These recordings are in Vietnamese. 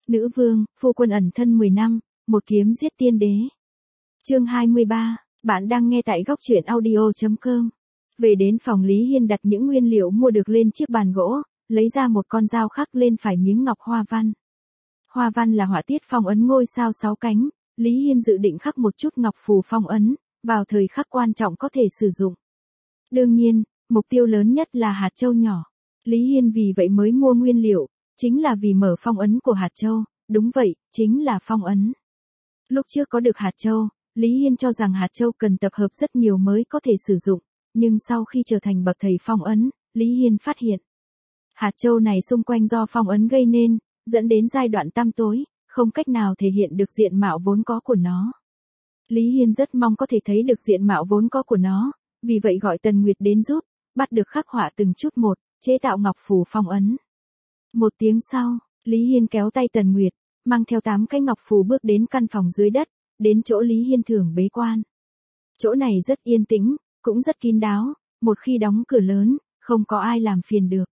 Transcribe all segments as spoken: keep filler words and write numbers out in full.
Nữ vương, phu quân ẩn thân mười năm, một kiếm giết tiên đế. Chương hai mươi ba, bạn đang nghe tại góc truyện audio chấm com. Về đến phòng Lý Hiên đặt những nguyên liệu mua được lên chiếc bàn gỗ, lấy ra một con dao khắc lên phải miếng ngọc hoa văn. Hoa văn là họa tiết phong ấn ngôi sao sáu cánh, Lý Hiên dự định khắc một chút ngọc phù phong ấn, vào thời khắc quan trọng có thể sử dụng. Đương nhiên, mục tiêu lớn nhất là hạt châu nhỏ. Lý Hiên vì vậy mới mua nguyên liệu, chính là vì mở phong ấn của hạt châu, đúng vậy, chính là phong ấn. Lúc trước có được hạt châu, Lý Hiên cho rằng hạt châu cần tập hợp rất nhiều mới có thể sử dụng, nhưng sau khi trở thành bậc thầy phong ấn, Lý Hiên phát hiện. Hạt châu này xung quanh do phong ấn gây nên, dẫn đến giai đoạn tăm tối, không cách nào thể hiện được diện mạo vốn có của nó. Lý Hiên rất mong có thể thấy được diện mạo vốn có của nó, vì vậy gọi Tần Nguyệt đến giúp, bắt được khắc họa từng chút một, chế tạo ngọc phù phong ấn. Một tiếng sau, Lý Hiên kéo tay Tần Nguyệt, mang theo tám cái ngọc phù bước đến căn phòng dưới đất, đến chỗ Lý Hiên thường bế quan. Chỗ này rất yên tĩnh, cũng rất kín đáo, một khi đóng cửa lớn, không có ai làm phiền được.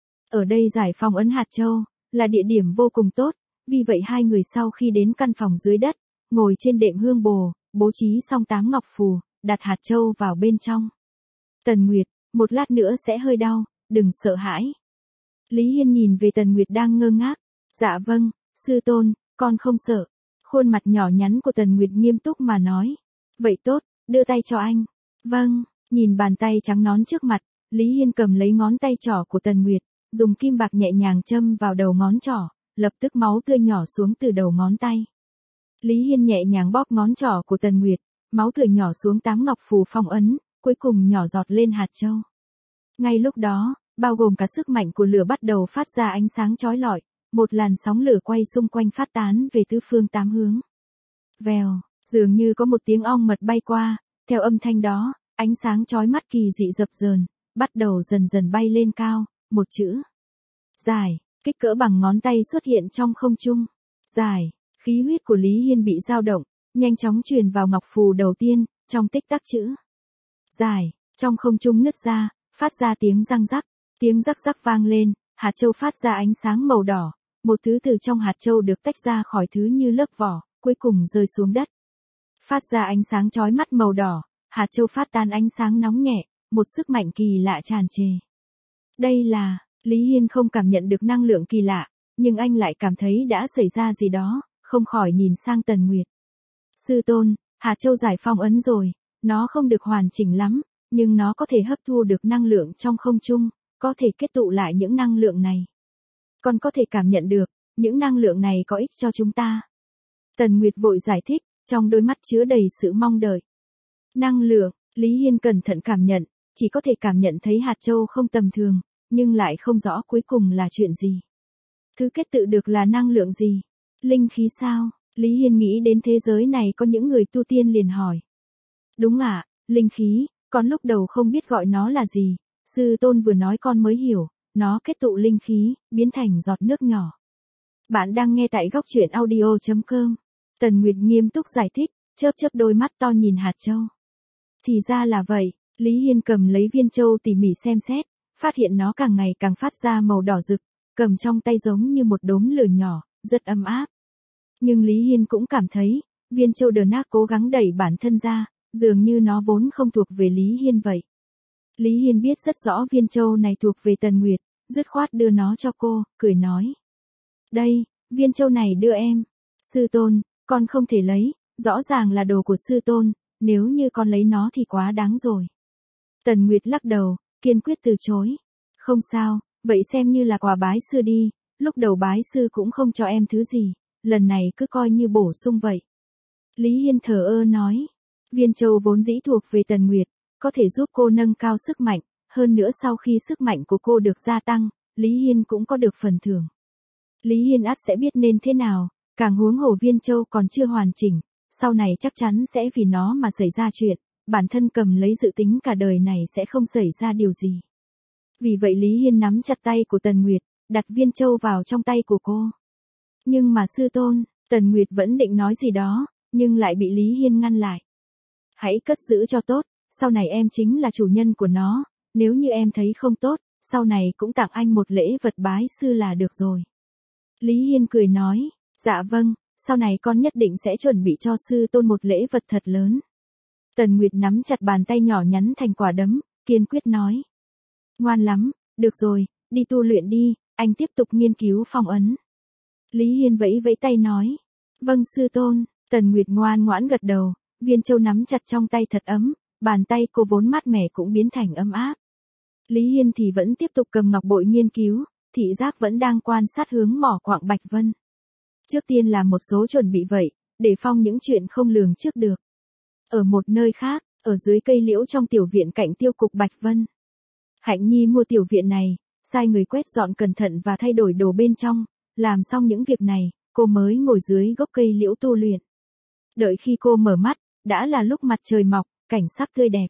Ở đây giải phong ấn hạt châu, là địa điểm vô cùng tốt, vì vậy hai người sau khi đến căn phòng dưới đất, ngồi trên đệm hương bồ, bố trí xong tám ngọc phù, đặt hạt châu vào bên trong. Tần Nguyệt, một lát nữa sẽ hơi đau, đừng sợ hãi. Lý Hiên nhìn về Tần Nguyệt đang ngơ ngác. Dạ vâng, sư tôn, con không sợ. Khuôn mặt nhỏ nhắn của Tần Nguyệt nghiêm túc mà nói. Vậy tốt, đưa tay cho anh. Vâng, nhìn bàn tay trắng nõn trước mặt, Lý Hiên cầm lấy ngón tay trỏ của Tần Nguyệt, dùng kim bạc nhẹ nhàng châm vào đầu ngón trỏ, lập tức máu tươi nhỏ xuống từ đầu ngón tay. Lý Hiên nhẹ nhàng bóp ngón trỏ của Tần Nguyệt, máu tươi nhỏ xuống tám ngọc phù phong ấn, cuối cùng nhỏ giọt lên hạt châu. Ngay lúc đó, bao gồm cả sức mạnh của lửa bắt đầu phát ra ánh sáng chói lọi, một làn sóng lửa quay xung quanh phát tán về tứ phương tám hướng. Vèo, dường như có một tiếng ong mật bay qua, theo âm thanh đó, ánh sáng chói mắt kỳ dị dập dờn, bắt đầu dần dần bay lên cao, một chữ. Giải, kích cỡ bằng ngón tay xuất hiện trong không trung. Giải, khí huyết của Lý Hiên bị dao động, nhanh chóng truyền vào ngọc phù đầu tiên, trong tích tắc chữ. Giải, trong không trung nứt ra, phát ra tiếng răng rắc, tiếng rắc rắc vang lên, hạt châu phát ra ánh sáng màu đỏ, một thứ từ trong hạt châu được tách ra khỏi thứ như lớp vỏ, cuối cùng rơi xuống đất. Phát ra ánh sáng chói mắt màu đỏ, hạt châu phát tan ánh sáng nóng nhẹ, một sức mạnh kỳ lạ tràn trề. Đây là, Lý Hiên không cảm nhận được năng lượng kỳ lạ, nhưng anh lại cảm thấy đã xảy ra gì đó, không khỏi nhìn sang Tần Nguyệt. Sư tôn, hạt châu giải phong ấn rồi, nó không được hoàn chỉnh lắm, nhưng nó có thể hấp thu được năng lượng trong không trung, có thể kết tụ lại những năng lượng này. Còn có thể cảm nhận được, những năng lượng này có ích cho chúng ta. Tần Nguyệt vội giải thích, trong đôi mắt chứa đầy sự mong đợi. Năng lượng, Lý Hiên cẩn thận cảm nhận, chỉ có thể cảm nhận thấy hạt châu không tầm thường, nhưng lại không rõ cuối cùng là chuyện gì. Thứ kết tự được là năng lượng gì? Linh khí sao? Lý Hiên nghĩ đến thế giới này có những người tu tiên liền hỏi. Đúng ạ, linh khí, con lúc đầu không biết gọi nó là gì, sư tôn vừa nói con mới hiểu, nó kết tụ linh khí, biến thành giọt nước nhỏ. Bạn đang nghe tại góc truyện audio chấm com. Tần Nguyệt nghiêm túc giải thích, chớp chớp đôi mắt to nhìn hạt châu. Thì ra là vậy, Lý Hiên cầm lấy viên châu tỉ mỉ xem xét, phát hiện nó càng ngày càng phát ra màu đỏ rực, cầm trong tay giống như một đốm lửa nhỏ, rất ấm áp. Nhưng Lý Hiên cũng cảm thấy, viên châu đờ nát cố gắng đẩy bản thân ra, dường như nó vốn không thuộc về Lý Hiên vậy. Lý Hiên biết rất rõ viên châu này thuộc về Tần Nguyệt, dứt khoát đưa nó cho cô, cười nói. Đây, viên châu này đưa em. Sư tôn, con không thể lấy, rõ ràng là đồ của sư tôn, nếu như con lấy nó thì quá đáng rồi. Tần Nguyệt lắc đầu, kiên quyết từ chối. Không sao, vậy xem như là quà bái sư đi, lúc đầu bái sư cũng không cho em thứ gì, lần này cứ coi như bổ sung vậy. Lý Hiên thờ ơ nói, viên châu vốn dĩ thuộc về Tần Nguyệt, có thể giúp cô nâng cao sức mạnh, hơn nữa sau khi sức mạnh của cô được gia tăng, Lý Hiên cũng có được phần thưởng. Lý Hiên ắt sẽ biết nên thế nào, càng huống hồ viên châu còn chưa hoàn chỉnh, sau này chắc chắn sẽ vì nó mà xảy ra chuyện, bản thân cầm lấy dự tính cả đời này sẽ không xảy ra điều gì. Vì vậy Lý Hiên nắm chặt tay của Tần Nguyệt, đặt viên châu vào trong tay của cô. Nhưng mà sư tôn, Tần Nguyệt vẫn định nói gì đó, nhưng lại bị Lý Hiên ngăn lại. Hãy cất giữ cho tốt, sau này em chính là chủ nhân của nó, nếu như em thấy không tốt, sau này cũng tặng anh một lễ vật bái sư là được rồi. Lý Hiên cười nói, Dạ vâng, sau này con nhất định sẽ chuẩn bị cho sư tôn một lễ vật thật lớn. Tần Nguyệt nắm chặt bàn tay nhỏ nhắn thành quả đấm, kiên quyết nói. Ngoan lắm, được rồi, đi tu luyện đi, anh tiếp tục nghiên cứu phong ấn. Lý Hiên vẫy vẫy tay nói. Vâng sư tôn, Tần Nguyệt ngoan ngoãn gật đầu, viên châu nắm chặt trong tay thật ấm, bàn tay cô vốn mát mẻ cũng biến thành ấm áp. Lý Hiên thì vẫn tiếp tục cầm ngọc bội nghiên cứu, thị giác vẫn đang quan sát hướng mỏ quặng Bạch Vân. Trước tiên là một số chuẩn bị vậy, để phong những chuyện không lường trước được. Ở một nơi khác, ở dưới cây liễu trong tiểu viện cạnh tiêu cục Bạch Vân. Hạnh Nhi mua tiểu viện này, sai người quét dọn cẩn thận và thay đổi đồ bên trong, làm xong những việc này, cô mới ngồi dưới gốc cây liễu tu luyện. Đợi khi cô mở mắt, đã là lúc mặt trời mọc, cảnh sắc tươi đẹp.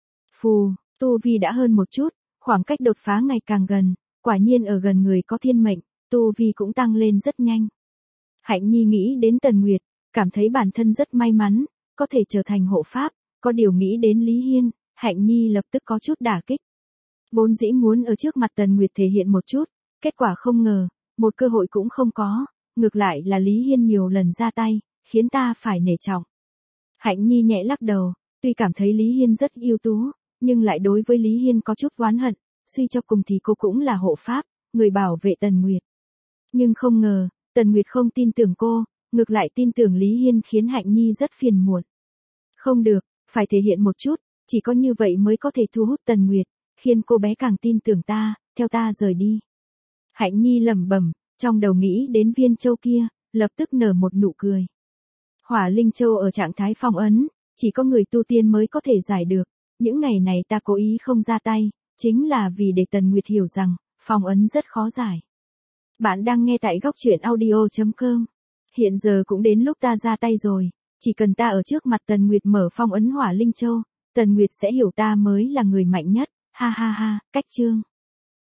Phù, tu vi đã hơn một chút, khoảng cách đột phá ngày càng gần, quả nhiên ở gần người có thiên mệnh, tu vi cũng tăng lên rất nhanh. Hạnh Nhi nghĩ đến Tần Nguyệt, cảm thấy bản thân rất may mắn, có thể trở thành hộ pháp, có điều nghĩ đến Lý Hiên, Hạnh Nhi lập tức có chút đả kích. Vốn dĩ muốn ở trước mặt Tần Nguyệt thể hiện một chút, kết quả không ngờ, một cơ hội cũng không có, ngược lại là Lý Hiên nhiều lần ra tay, khiến ta phải nể trọng. Hạnh Nhi nhẹ lắc đầu, tuy cảm thấy Lý Hiên rất ưu tú, nhưng lại đối với Lý Hiên có chút oán hận, suy cho cùng thì cô cũng là hộ pháp, người bảo vệ Tần Nguyệt. Nhưng không ngờ, Tần Nguyệt không tin tưởng cô, ngược lại tin tưởng Lý Hiên khiến Hạnh Nhi rất phiền muộn. Không được, phải thể hiện một chút, chỉ có như vậy mới có thể thu hút Tần Nguyệt, khiến cô bé càng tin tưởng ta, theo ta rời đi. Hạnh Nhi lẩm bẩm, trong đầu nghĩ đến viên châu kia, lập tức nở một nụ cười. Hỏa linh châu ở trạng thái phong ấn, chỉ có người tu tiên mới có thể giải được, những ngày này ta cố ý không ra tay, chính là vì để Tần Nguyệt hiểu rằng, phong ấn rất khó giải. Bạn đang nghe tại góc truyện audio chấm com. Hiện giờ cũng đến lúc ta ra tay rồi, chỉ cần ta ở trước mặt Tần Nguyệt mở phong ấn hỏa linh châu, Tần Nguyệt sẽ hiểu ta mới là người mạnh nhất, ha ha ha, cách chương.